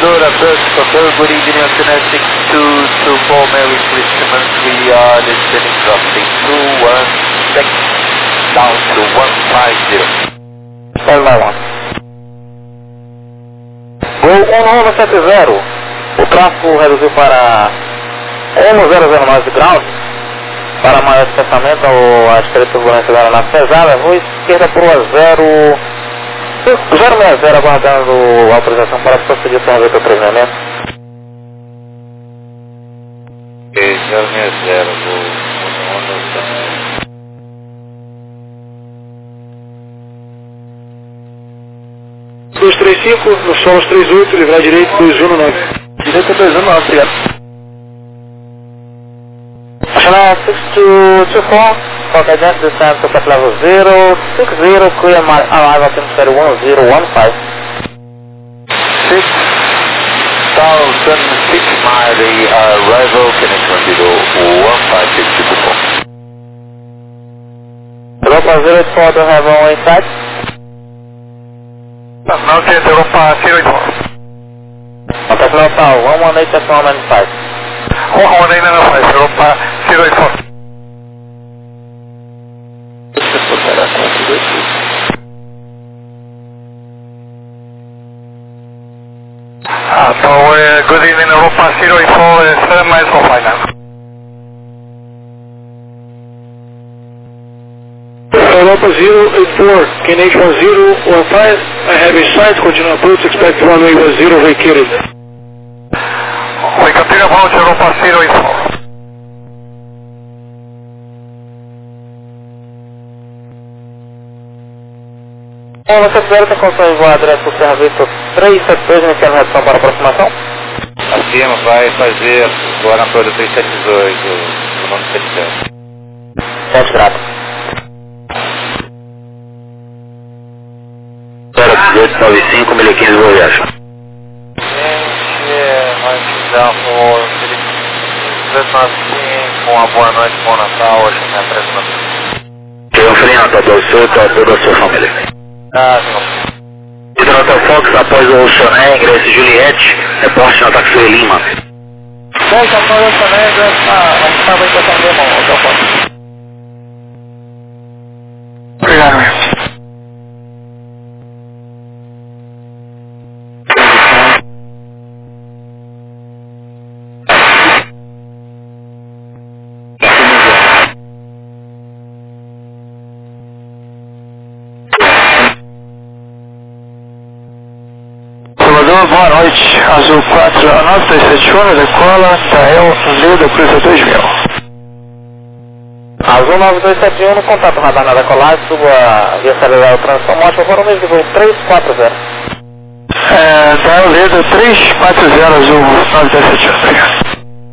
Simulador, approach control, good evening, antenna 6224 Mary Christmas, we are descending roughly 216, down to 150. Stand by 1. Gol 1170, o tráfego reduziu para 1009 graus, para maior espaçamento, a estreita turbulência da aeronave pesada, voo esquerda por 060, aguardando a autorização para prosseguir com o vetor treinamento. 060, voo 235, no solos 38, livrar direito 219. Direita 219, obrigado. National 6224, qualquer gente descendo to flight level 060, clear my arrival atmosphere 1015. 6,006 mile, the arrival connection 01564. Europa 084, don't have one way inside. Não, gente, Europa 084. Contact Natal 118.95. 118.95, Europa 084. So, good evening, Europa 084, 7 miles from final. Europa 084, KNH 1015, I have a sight, continue approach, expect runway 10 vacated. We continue approach Europa 084. Você tiver tem condições de voar direto para o Serra Vitor 372, iniciando redução para aproximação? Acima vai fazer agora na Florida 372, o nome 77. 7 graus. 1895, 1015, boa viagem. Vai dar com uma boa noite, bom Natal, hoje me apresentando. Tem um frio a todo o sul, a toda a sua família. Senhor. Hidrotel Fox, após o Oceané, ingresso Juliette, reporte no Taxi Lima. Bom, já foi o Oceané, estava em questão de irmão, Hotel Fox. Obrigado, meu. Boa noite, Azul 49371, decola, Tael, Leda, Cruza 2000. Azul 9271, no contato radar na decolagem, suba via acelerar o transição, mostra para o mesmo voo 340. Tael, Leda, 340, Azul 9271, obrigado.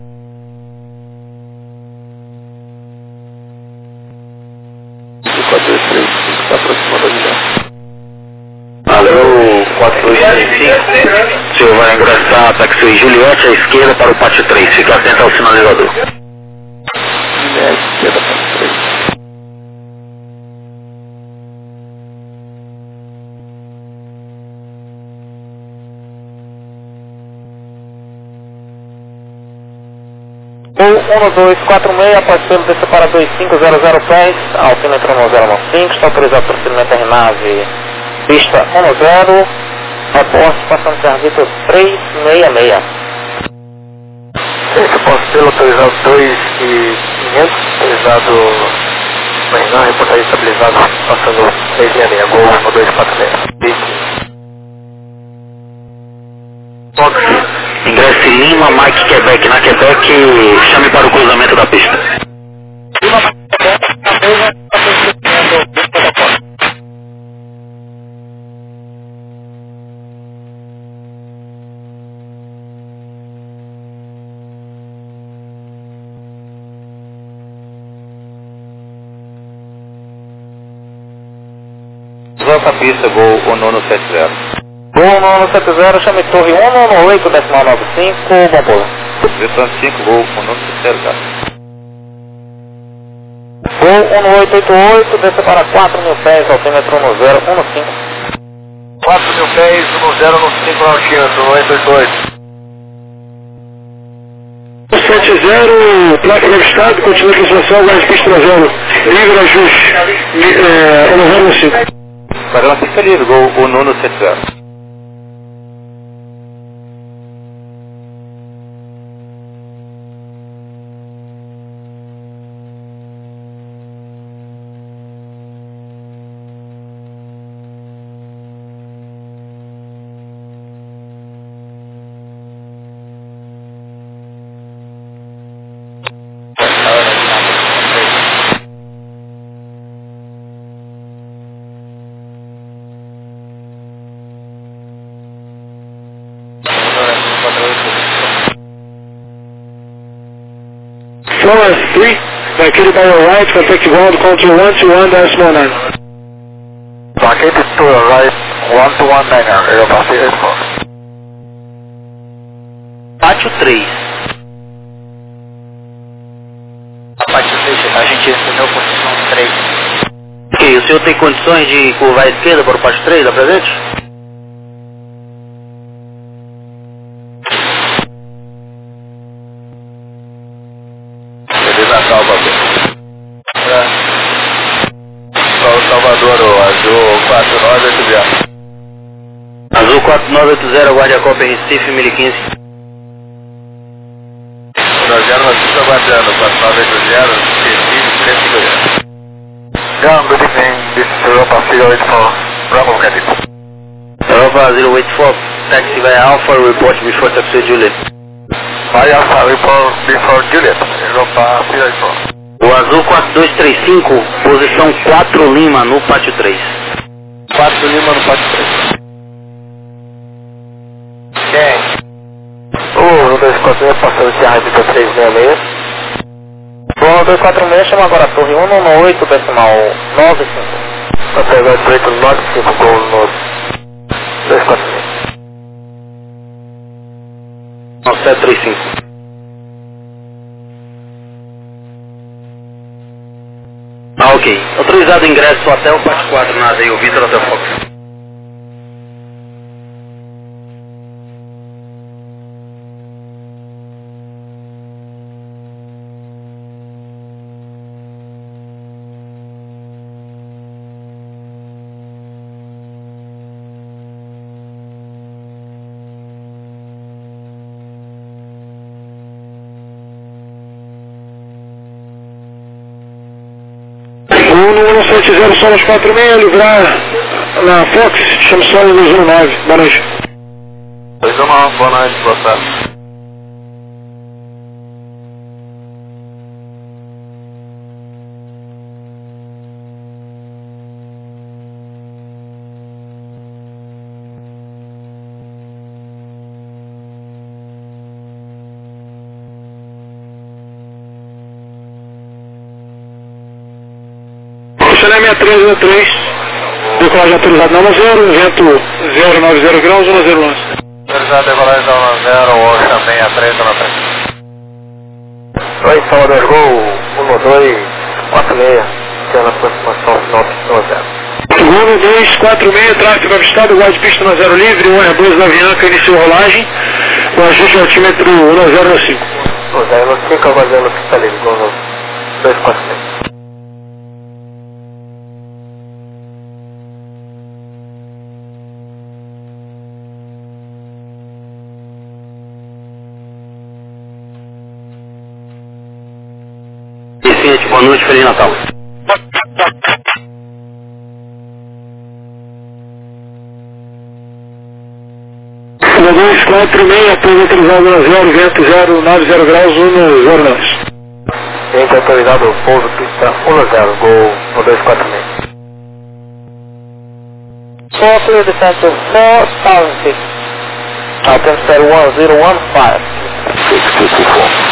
Está aproximando a vida. Valeu, 4235. O senhor vai ingressar a Taxi Juliette à esquerda para o pátio 3. Fique atento ao sinalizador. Juliette, esquerda, pátio 3. Voo 1246, após pelo descer para 2500 pés, altímetro 1015, está autorizado o procedimento nave pista 10, reporte passando serviço 366. Esse posso ser autorizado 2500, autorizado, mas não, reportagem estabilizado, passando 366, Gol 1246. Ingresse Lima, Mike Quebec. Na Quebec, chame para o cruzamento da pista. Volta a pista, Gol 1970. Gol 970, chame torre 198, decimal 95, bom pouso. Vietnam 5, Gol 1970. Gol 1888, desce para 4.000 pés, altímetro 1015. 4.000 pés, 0 no 5 no altímetro, 988. 70, tráfego avistado, continua a aproximação, guarda de pista 0, livre ajuste, 1015. Padrão pista livre, o Nuno 70. Florence 3, vacated by your right, contact ground, control 121.9. Vacated to your right, 1219, Aeropassy 84. Pátio 3. Pátio 3, a gente recebeu posição 3. Ok, o senhor tem condições de curvar à esquerda para o pátio 3, apresente? Salvador, o Azul 4980. Azul 4980, aguarde a Copa em Recife, 1015. Rogério, nós estamos aguardando, 4980, Recife, 350. John, good evening, this is Europa 084, Bravo Cadet. Europa 084, taxi via Alpha, report before taxi Juliet. By Alpha, report before Juliet, Europa 084. O Azul 4235, posição 4 Lima no pátio 3. 4 Lima no pátio 3. Quem? O 246 passando de rádio para 366. Bom, 246 chama agora a torre 198, decimal 95. Até 895, gol no 246. Não, 735. Ah, ok. Autorizado ingresso até o pátio 4 na ADI, o Vitor Hotel Fox. O número 70, somos 46, livrar na Fox, chama só o 219, boa noite. 219, boa noite, boa tarde. Chanel 6303, decolagem autorizado na 10, vento 090 graus, 1011. Autorizado decolagem na 10, Ocean 6313. Oi, Salvador, Gol 1246, tendo aproximação final do 0. Segundo 246, tráfego avistado, guarda pista na 0 livre, o Airbus da Avianca iniciou rolagem, o ajuste de altímetro 1005. O 005, aguardando pista livre, Gol 246. Boa noite, Feliz Natal. O 246, após autorizado na 0, vento 090 graus, 10 Vento autorizado, pouso pista 10, Gol no 246. Four clear descent to 4006. Altitude 1015. 6224.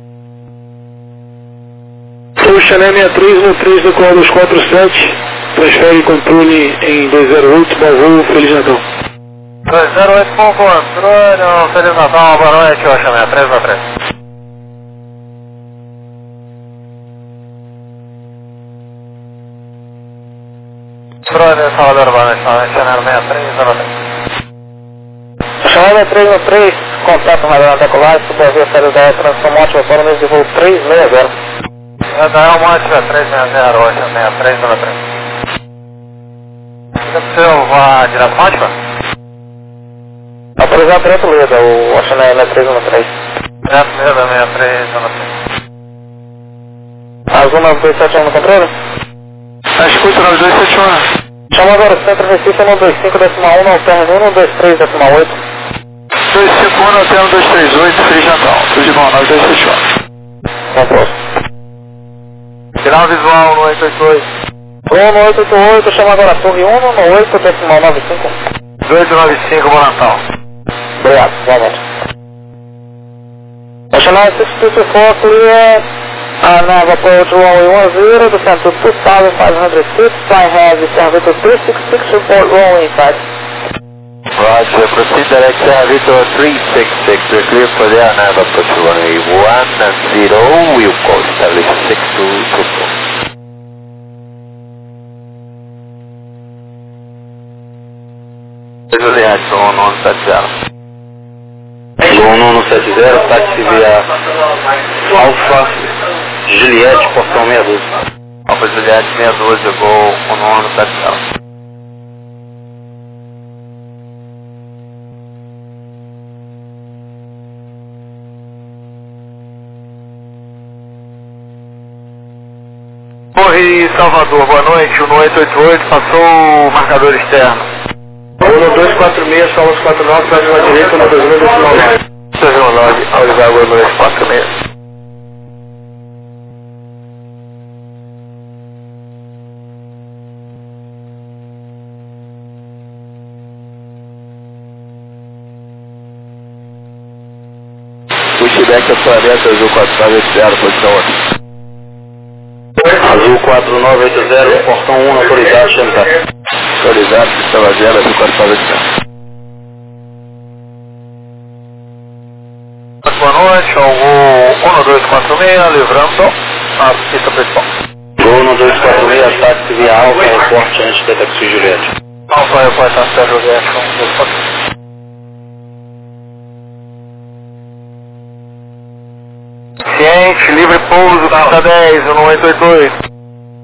O Chanel 63 no 3 do Código 247, transfere controle em 208, bom voo, Feliz Natal. 208, bom controle, Feliz Natal, boa noite, o Chanel 393. Controle, Salvador, boa noite, Chanel 6303. Paulo 313, contato radar decolar, subovia saída da transição móvel para o mês de voo 360. Radar móvel 360, 863, 03. Você observa direto móvel? Autorizado direto Leda, o Ocean 313. Direto Leda 6303. Azul 9271 no controle? Escuta 9271. Chama agora o centro Recife 125.1, alterno 123.8. 251 até 1238, Feliz Natal. Tudo de bom, 9271. Controle. Sinal visual no 888. 1888, chama agora a torre 1 no 8.95. 295, bom Natal. Obrigado, boa noite. Ocean 6224, clear. Nav approach runway 10, descend to 2,500 feet, fly heavy, service 366, report runway inside. Roger, proceed direct Victor 366, we're clear for the Nav approach runway 10, we'll call establish 6224. Juliette, 1170. 1170, táxi via Alfa Juliette, portão 612. Alfa Juliette 612, Gol 1170. Torre Salvador, boa noite, o 888 passou o marcador externo. 1246, Solos 49, próxima direita, no 2019. Sérgio Log, Olivar, 246. Pushback a planeta Azul 4980, posição 8. Azul 4980, portão 1, autorizado, chantar. Autorizado, pistão zero, Azul 4980. Boa noite, ao voo 1246, livrando a pista principal. Voo 1246, táxi via Alfa, reporte antes da taxi Juliette. Alfa, reporte antes da Juliette, 1246. Ciente, livre pouso, pista 10, 1888.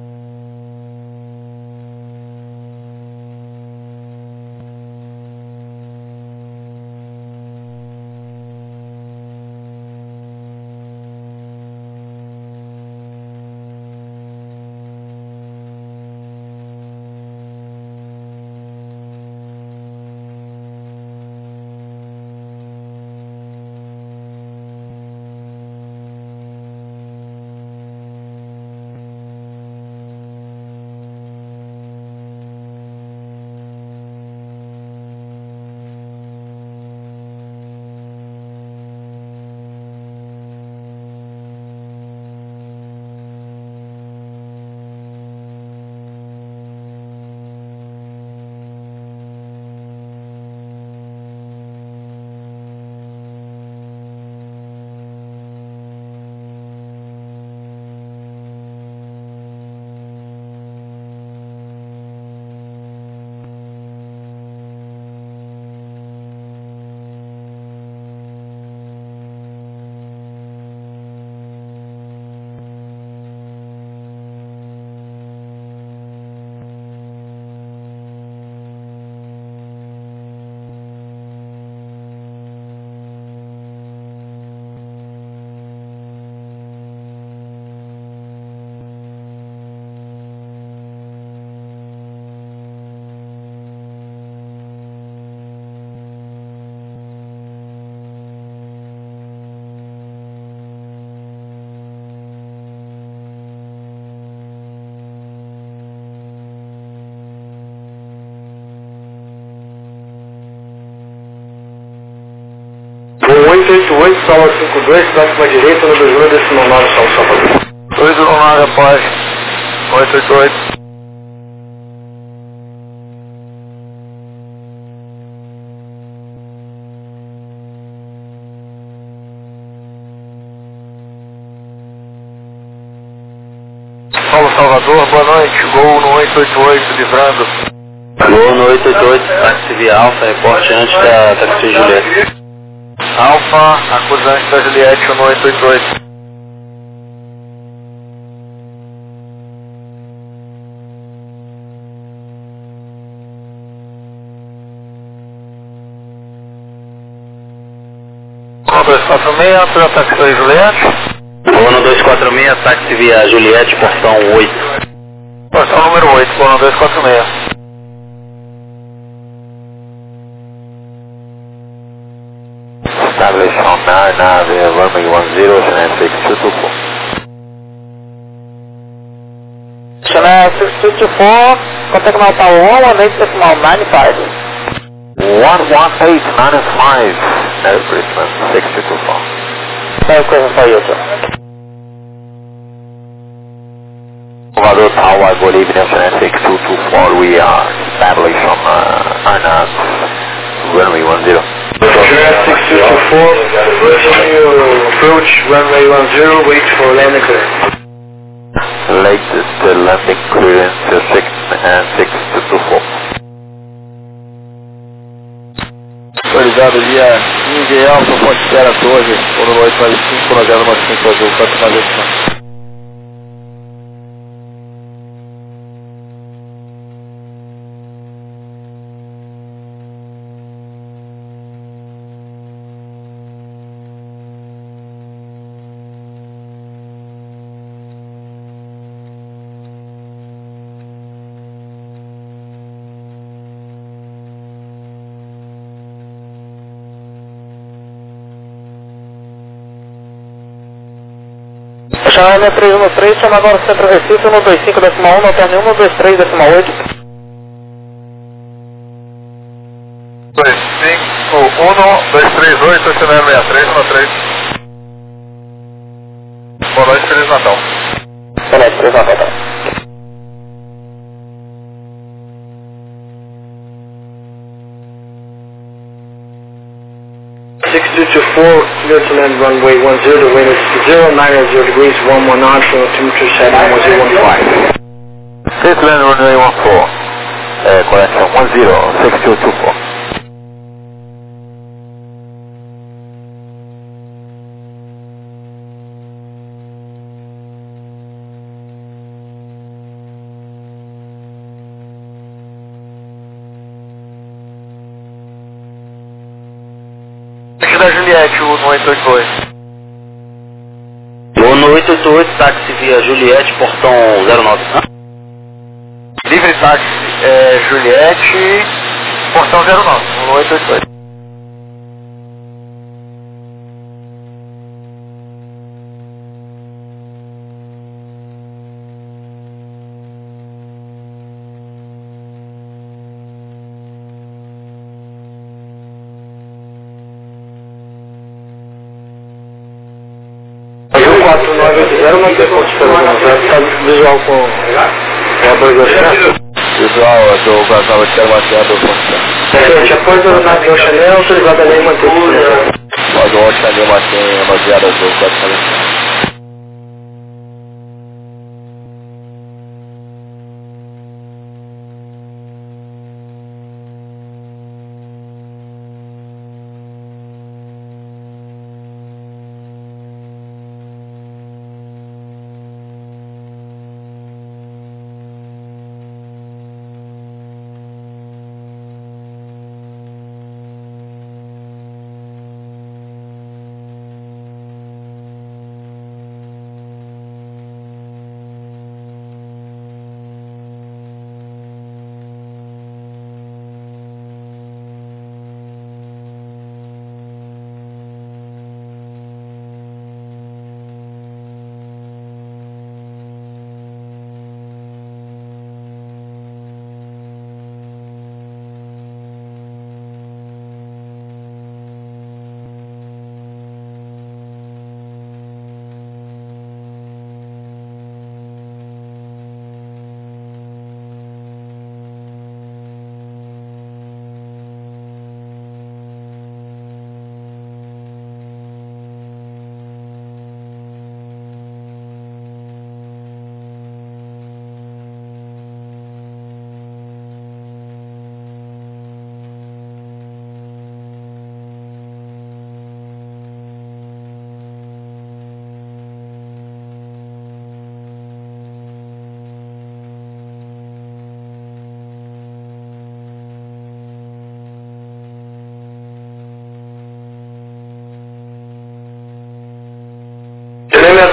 Voo 888, Sala 52, próxima direita, no 2019, São Salvador. 219 após 888. Paulo Salvador, boa noite, Gol no 888, livrando Gol no 888, táxi via Alfa, reporte antes da taxi Juliette. Alfa, acusante da Juliette no 888. No 246, para táxi da Juliette. Gol no 246, táxi via Juliette, portão 8. Portão número 8, gol no 246. Establish on RNAV, runway 10, Chennai 6224. Chennai 6224, contact now tower 118.95. 11895, no Brisbane 6224. Same question for you, sir. Salvador Tower, good evening, Chennai 6224. We are established on RNAV, runway 10. Chennai 6224, continue approach runway 10, wait for landing clearance. Latest landing clearance 6224. Autorizado via India Alfa, Fonte Terra 12, Fono 895, Nogada 95 Azul, para finalização. Chennai 313, chama agora o Centro Recife, 125.1, não tem nenhuma, 123.8. 251-238, Chennai 6313. Boa noite, Feliz Natal. Boa noite, Feliz Natal. 6224, clear to land runway 10, the wind is 090 degrees, 11 knots, altimeter 71015. Clear to land runway 14, correction 10, 6224. Aqui da Juliette, no 882. Gol no 888, táxi via Juliette, portão 09. Livre táxi, Juliette, portão 09, no 882. Azul 4980, não tem pontos para está visual com o apoio certo? Visual, Azul, Brasava, quero bateado, Gente, após o navio Chanel, autorizado a lei manter-se. Pode o Chanel mantém baseado Azul, 440.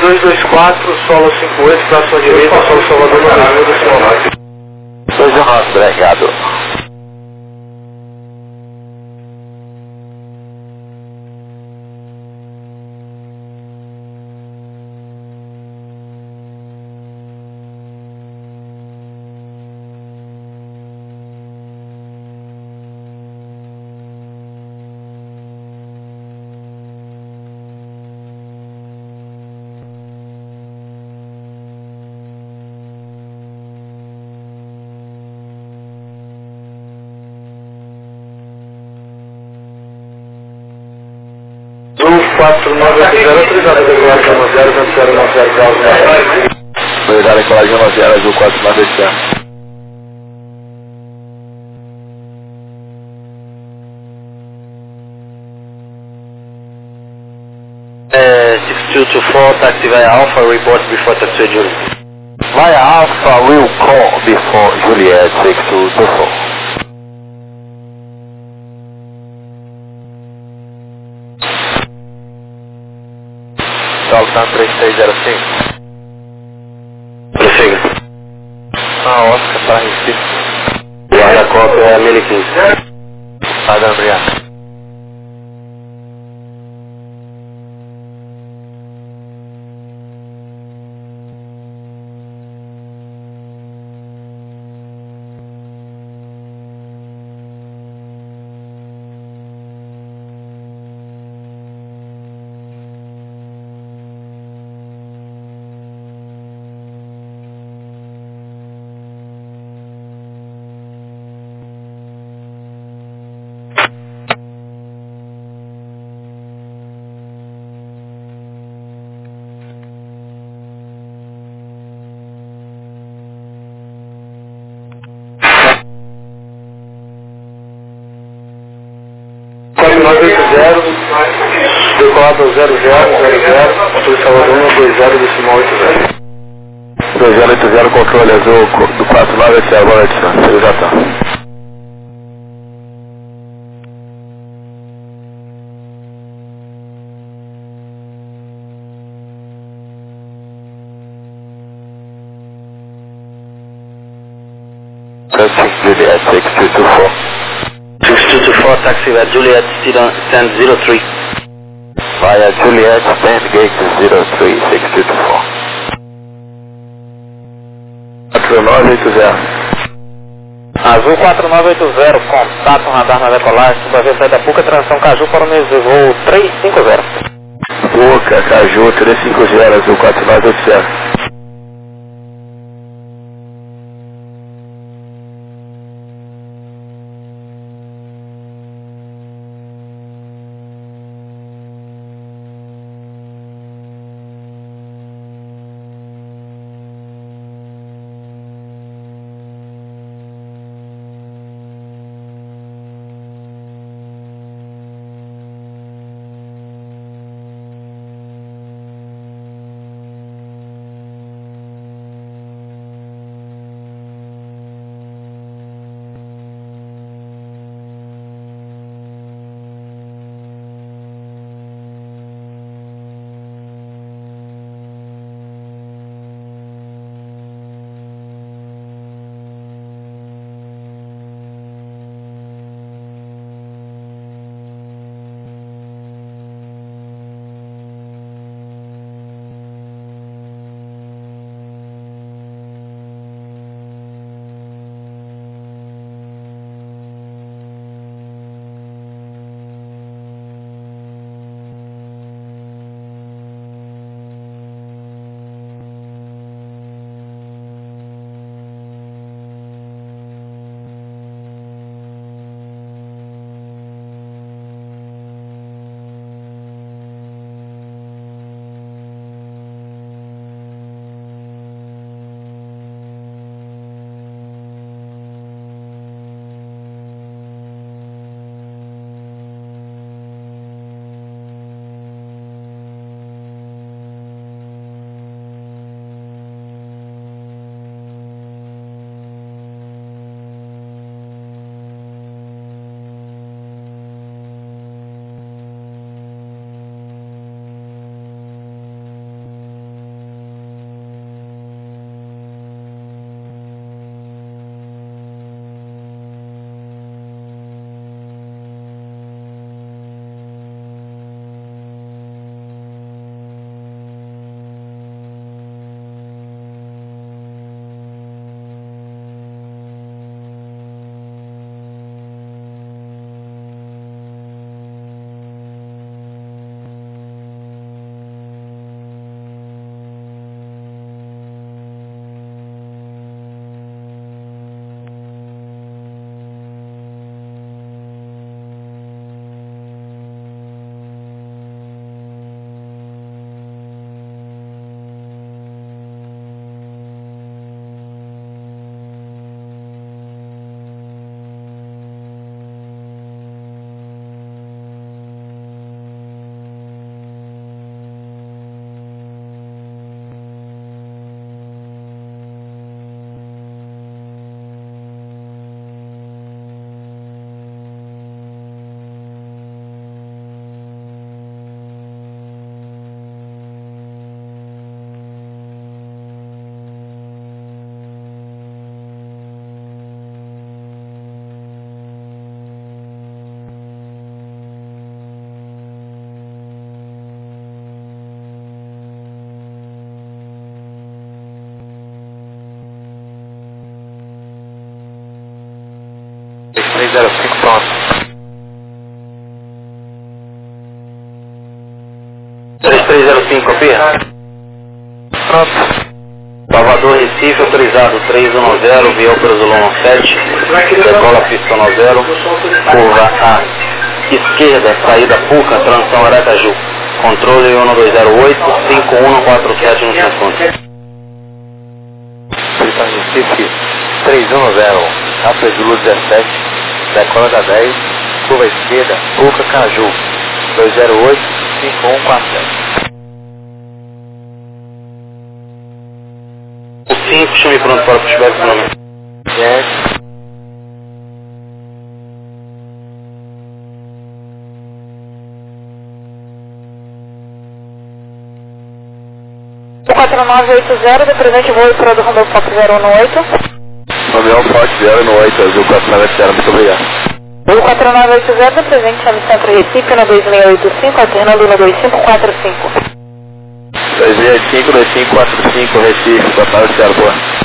224, solo 58, tração direita, solo Salvador no Brasil do Senhor. 219, obrigado. Azul 4980, autorizado a decolar de 10, Obrigado, decolagem 10, Azul 4980. É, 6224, taxi via Alpha, report before taxi Juliet. Via Alpha will call before Juliet 6224. Saltando 3605. Prossiga. Oscar para Recife. Guarda-cópia é 1015. Padre Andriano. decolado 0000, controle Salvador 120 decimal 80. 2080, controle azul do 49, esse é a bola de distância, exato. Juliet 6224. 6224, taxi via Juliet, stand 03. Via Juliet, stand gate 03, 6224. 4980. Azul 4980, contato radar na decolagem, subaviação da Puca, transição Caju para o mesmo voo 350. Puca, Caju 350, Azul 4980. 3305 pronto. 3305, copia? Pronto. Salvador, Recife, autorizado 310, via para o Zulon 7, decola pista 0, curva A, esquerda, saída Puca, transição Aracaju, controle 1208, 5147 no segundo. Pista Recife 310, rápido de luz 17, decola da 10, curva esquerda, Puca, Caju, 208, 5147. O 5, chame pronto para o pushback para o nome. Yes. O 4980, do presente voo para do Romeu Fox 018. Romeu Fox 018, azul 4980, muito obrigado. O 4980, do presente chame Centro Recife, na 2685, alternando na 2545. 265, 2545, Recife, total de boa.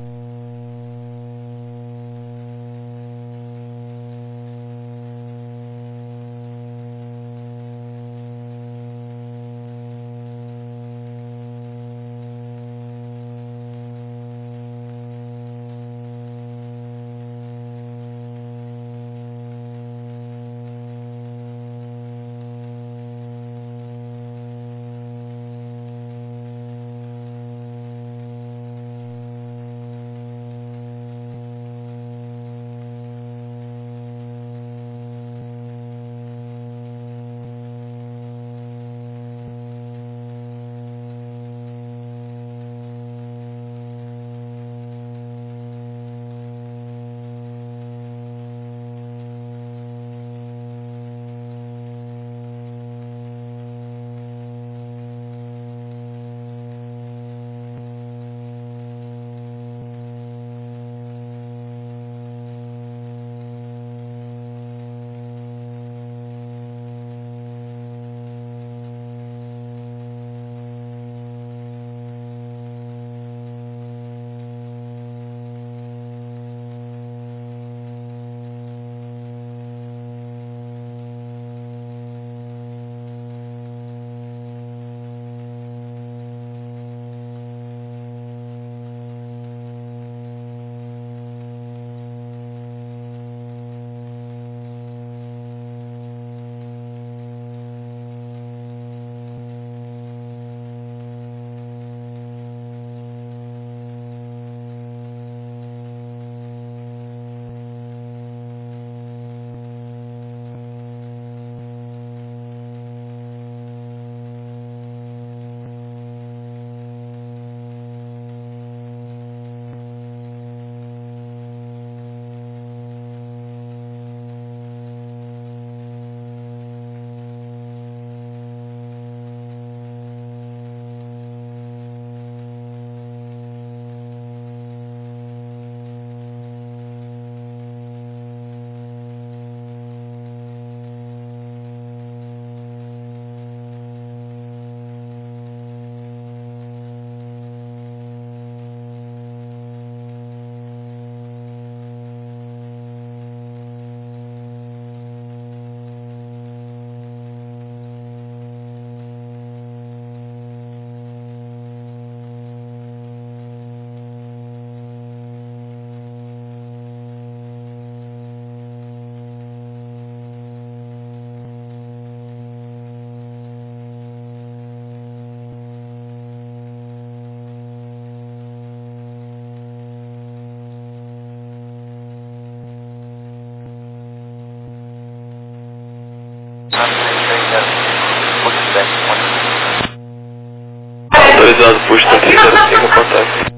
Autorizado push 3305, contato.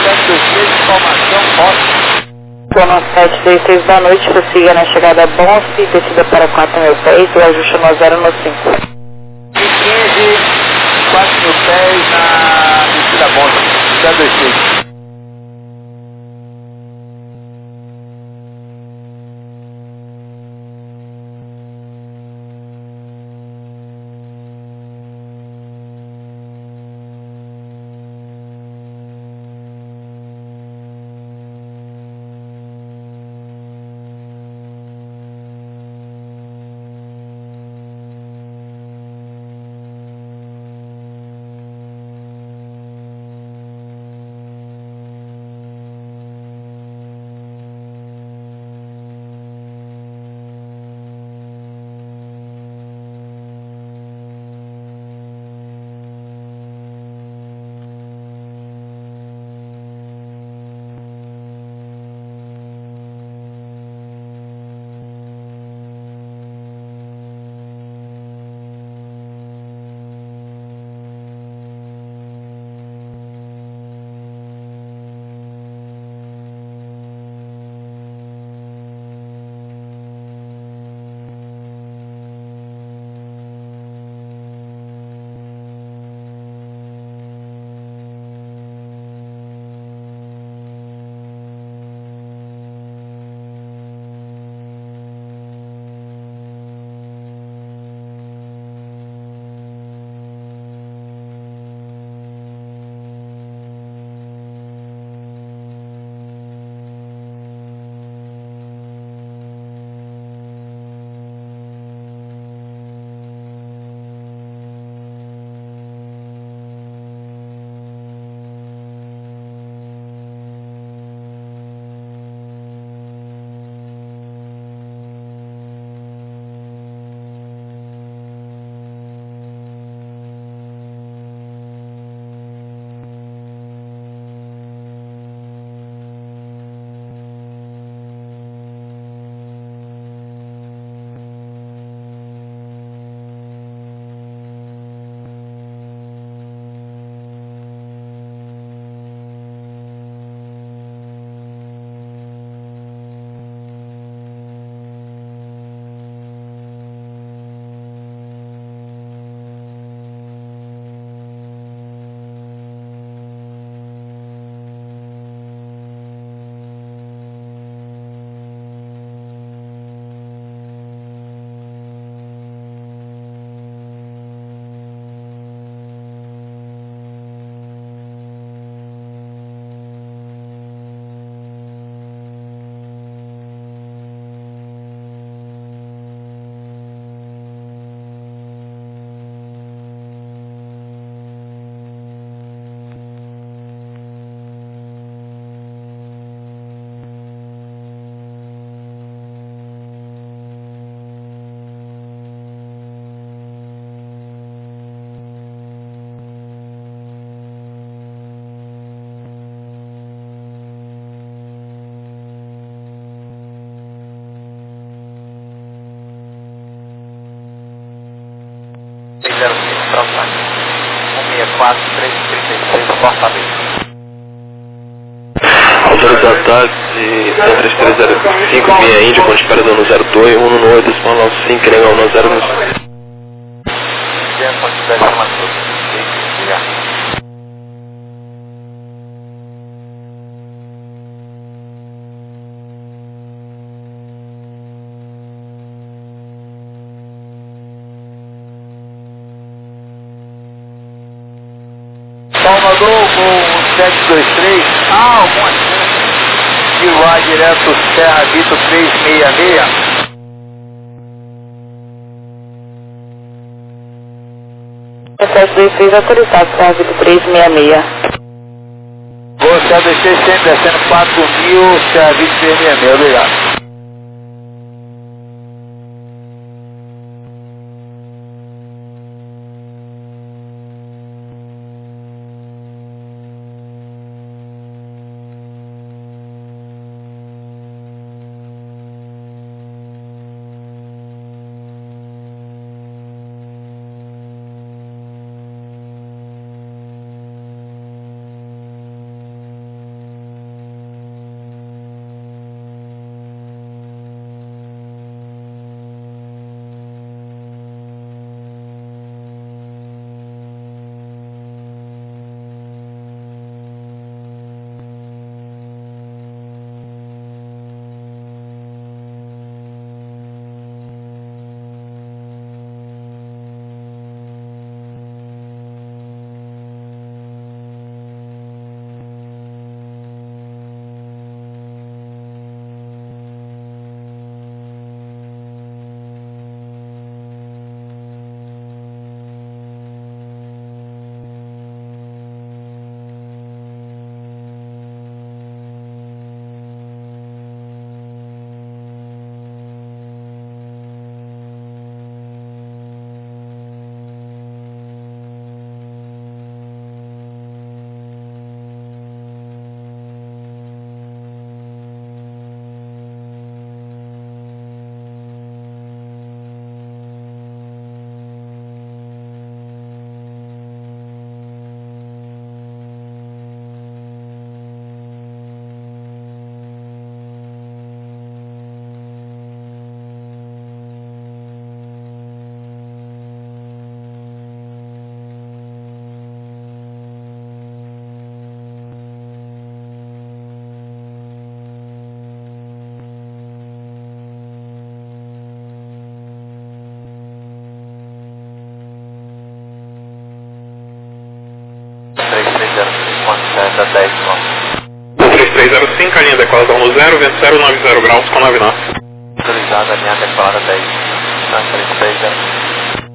723, informação, ótimo. Zona 726 da noite, prossiga na chegada Bonse, descida para 4.000 pés, o ajuste no 0 no 5. 15, 4.000 pés na descida Bonse, 726. Pronto, 164, 336, apartamento. Autorizado táxi 3305 via Índia, com espera no 02, 1 no 8, Small 5, legal no 0 no 5. Tempo, espera uma coisa. Salvador com 723, alguma chance de voar direto Serra Vitor 366? É 726 autorizado, Serra Vitor 366. Você ABC sempre descendo 4.000, Serra Vitor 366, obrigado. 10 km. 3305, a linha decolada 10, vento 090 graus com 9 knots. Autorizada a linha decolada 10, 3305.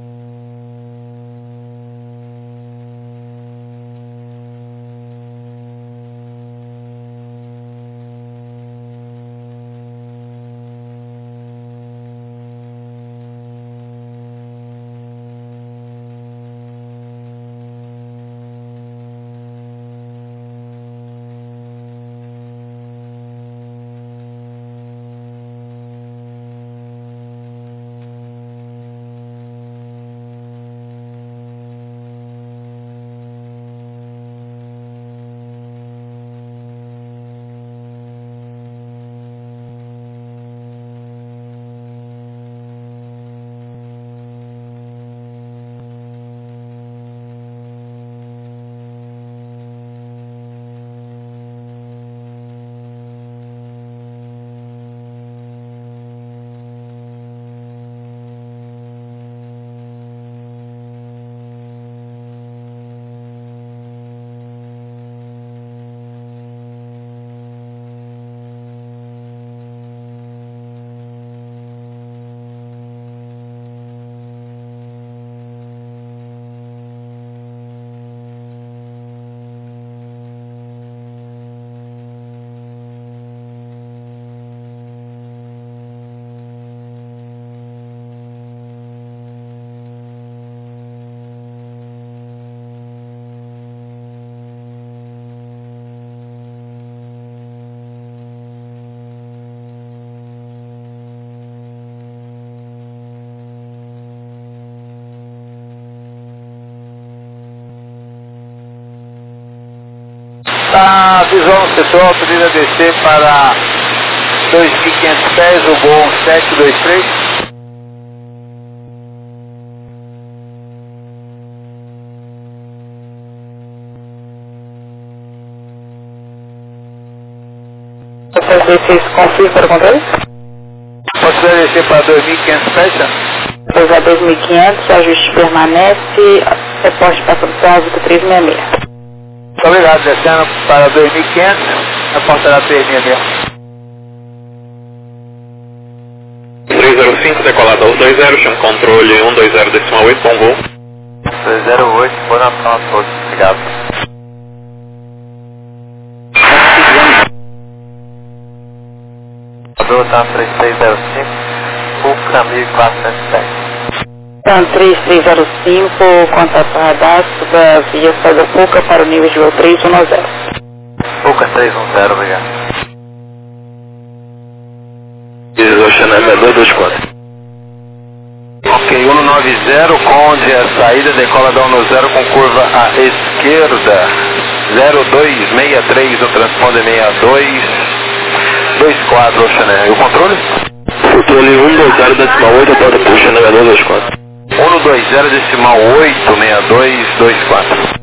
Tá, visual no setor, autoriza descer para 2.500 pés, o voo 723. Confirma para o controle? Posso descer para 2.500 pés, já? Pois a 2.500, ajuste permanece, reporte passando por 366. Muito obrigado, descendo para 2.500, a porta será 366. 305, decolada aos 20, chama controle 120.8, bom voo. 208, boa noite, obrigado. Tá 3305, Fuca 1410. Então, 3305, contato radar da via saída Fuca para o nível de voo 310. Fuca 310, obrigado. Ocean é 224. Ok, 190, Conde, a saída, decola da 10 com curva à esquerda. 0263, o transponder 6224, Ocean. E o controle? Controle 120.8, porta puxa, Ocean 224. 120.86224.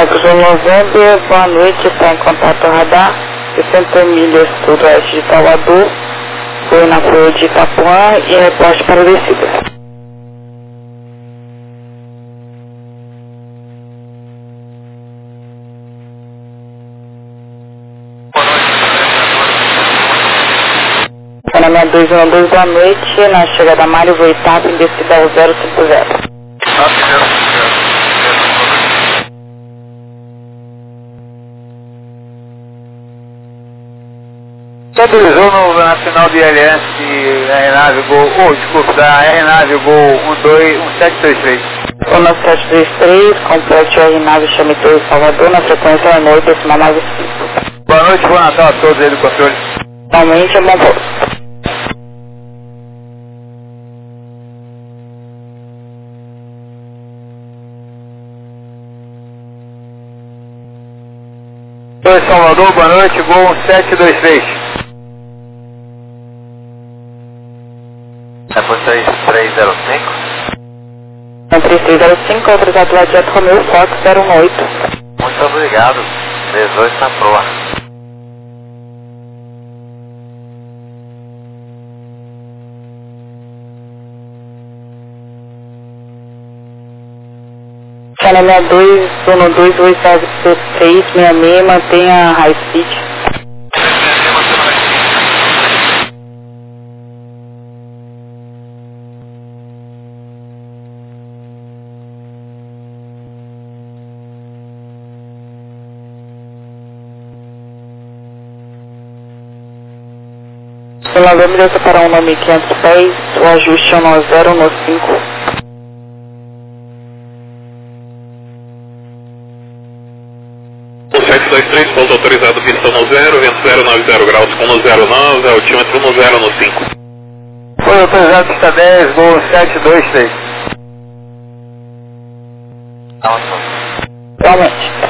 Eco João November, boa noite, está em contato radar, 60 milhas sudoeste de Salvador, foi na rua de Itapuã e reporte para descida. Canamento 212, boa noite, na chegada da Mário Voitap, em descida ao 050. Estabilizou na final de LS aeronave Gol, desculpa, da aeronave Gol 1723. Zona 723, complete a aeronave Chameteiro Salvador, na frequência da noite, decimal 95. Boa noite, bom Natal a todos aí do controle. Finalmente é bom pouso. Oi, Salvador, boa noite, Gol 1723. É por 3305? 3305, autorizado lá de Romeu Fox 018. Muito obrigado, 18 na proa. Canal 62, Zona 289C366, mantenha high speed. Simulador me deu para um nome 500 pés, o ajuste é no 0 no 5. O 723, pouso autorizado, pista no 0, vento 090 graus com no 09, altímetro no 0 no 5. Foi autorizado pista 10, Gol 723. Realmente.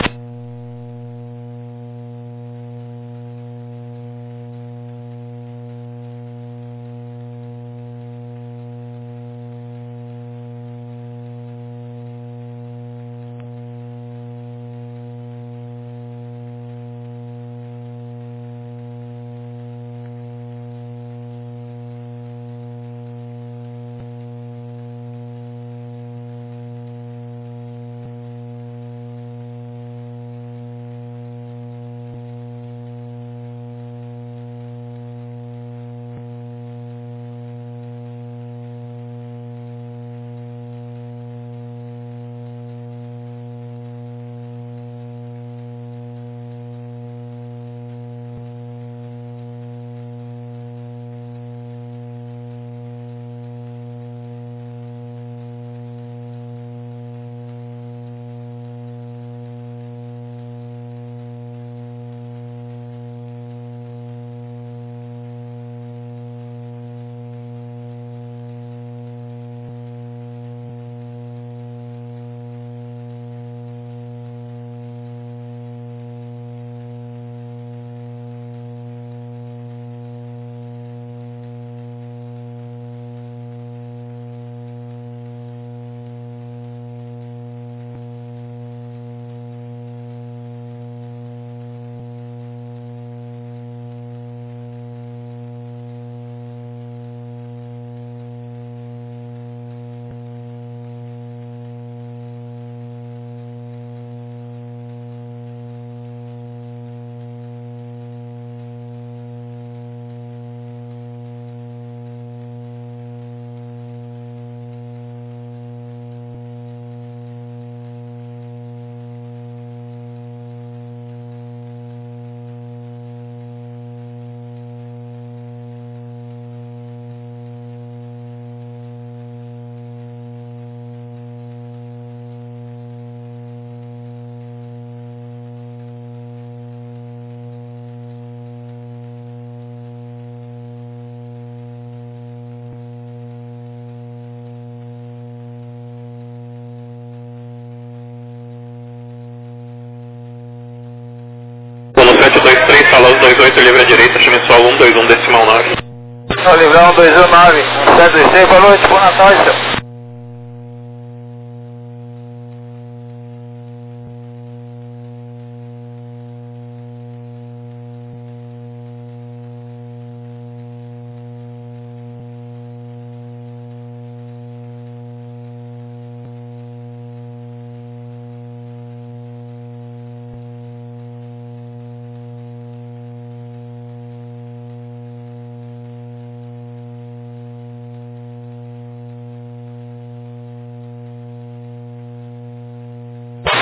No 723, salão 28, livre à direita, chame só 121 decimal 9. Só livrão 219, 726, boa noite, bom Natal, seu.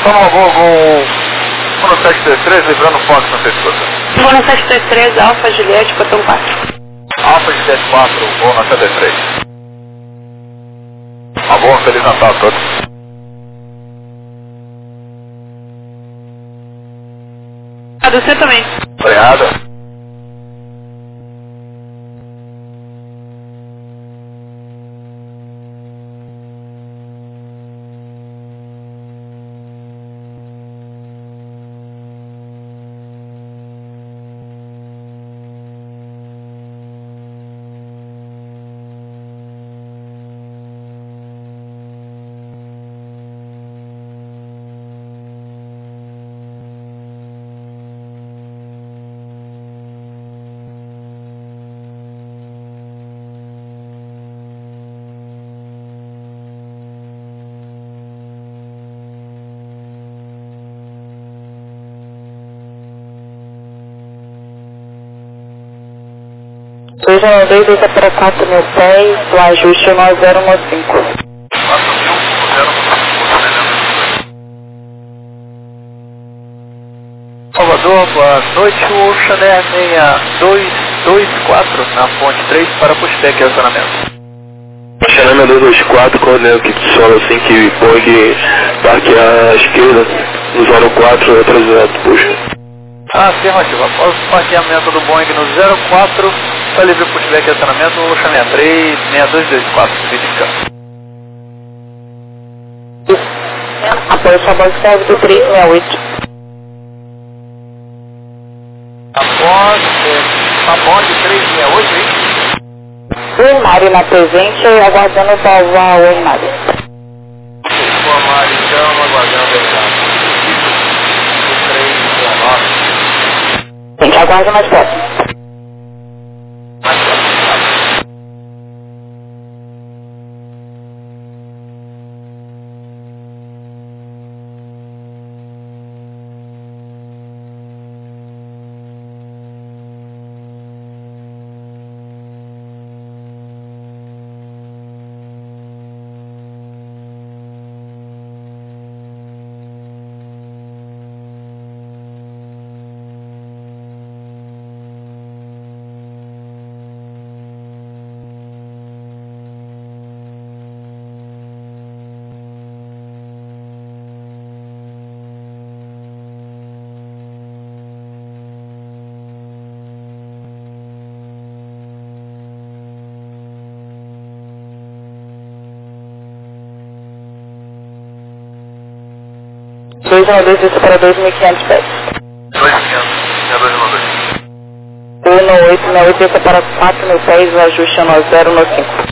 Toma voo com 1723, livrando Fox na escuta. Vou no 723, Alfa Juliette, botão 4. Alfa Juliette 4, voo na 73. Tá bom, Feliz Natal a todos. A do você também. Obrigado. Seja 2 para 4 mil pés, o ajuste é 9015. Salvador, boa noite, o Chané 6224 na ponte 3 para Puxtec, relacionamento. Xanana 224, coordenando que solo assim que Boeing parque à esquerda, no 04, atrasado, puxa. Afirmativa, após o parqueamento do Boeing no 04, está livre Puxtec, relacionamento, o Chané 3 6224, verificando. Após o base serve do 368. A ponte 368, hein? O Mário na presente, aguardando salvar o Mário. Informar então, aguardando o exame. 369. Gente, aguarda mais próximo. Mais próximo. Dois para 2.500 pés. 2500, 6212. 198 para 4 mil pés, o ajuste é 9015.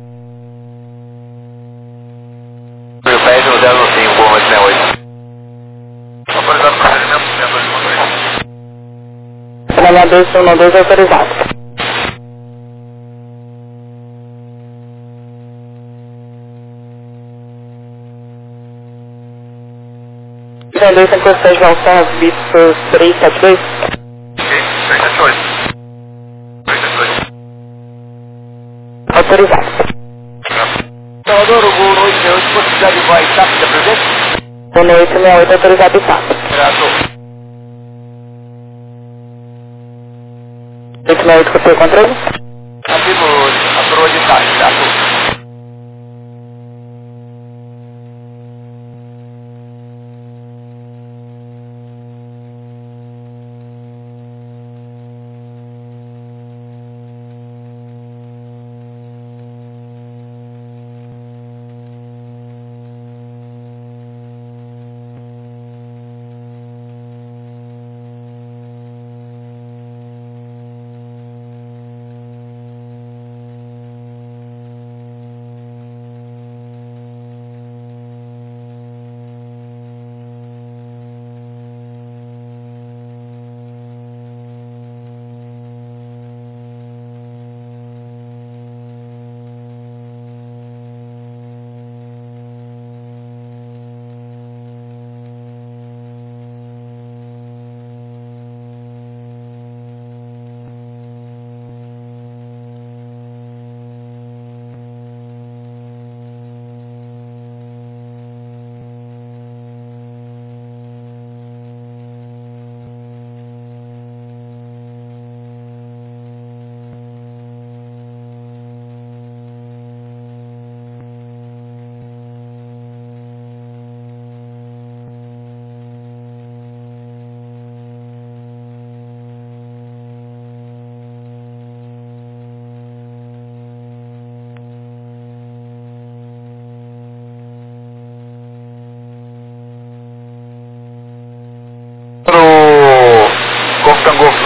Meu pé no 015, voo 868. Autorizado procedimento 6212. Canalha 212 autorizado. Canalha 256, Valsar, Vitor 372. 378. 378. Autorizado. Salvador, o voo 868, possibilidade de voz rápida presente? 198 autorizado e SAP. Graças. 868 copia controle. Amigo, a proa de tarde, graças.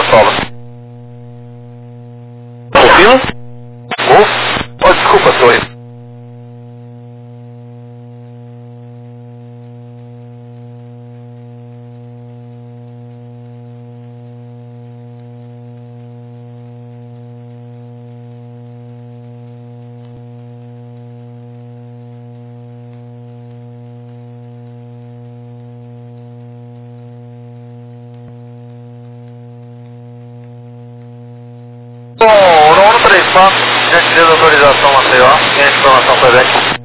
solo. Confirma? Golf? Oh, desculpa, Torre. Bom, no 134, gentileza autorização Maceió, tem a informação presente.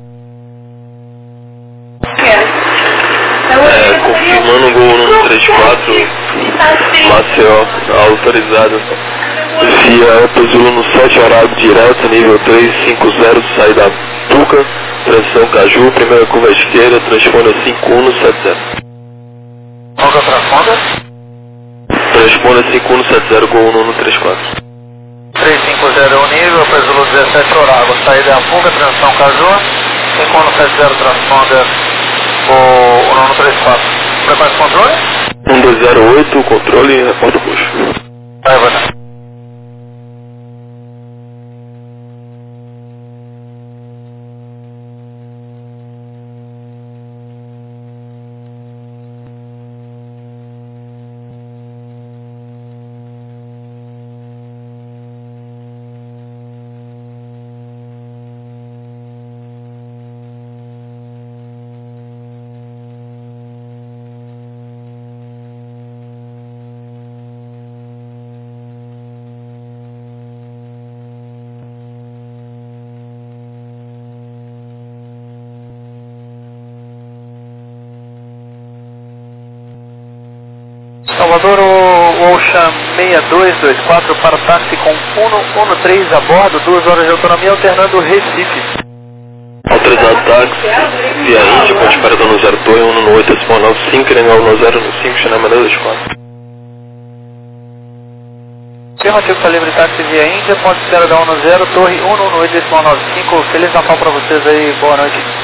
Confirmando o gol no 34, Maceió, autorizado. Via Alfa Zulu no 7 horário direto, nível 350, saída Tuca, tração Caju, primeira curva esquerda, transponder 5170. Qual que é a transponder? Transponder 5170, gol no 134. 350 o nível, Alfa Zulu 17 horário, saída é a fuga, transição Caju, 5170 transponder o 134. Frequência controle? 1208, controle, reporta o puxo. Vai, vai. Salvador, o Ocean 6224 para táxi com 113 a bordo, 2 horas de autonomia alternando Recife. Autorizado táxi, via Índia, ponte parada no 02, 118, exponente 5, Rengal no 015, chamada 24. Afirmativo para livre táxi via Índia, ponte parada 10, torre 118, 95. Feliz Natal para vocês aí, boa noite.